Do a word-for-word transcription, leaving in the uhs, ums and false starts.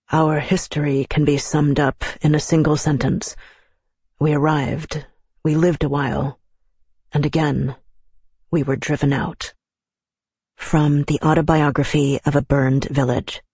Our history can be summed up in a single sentence. We arrived, we lived a while, and again, we were driven out. From The Autobiography of a Burned Village.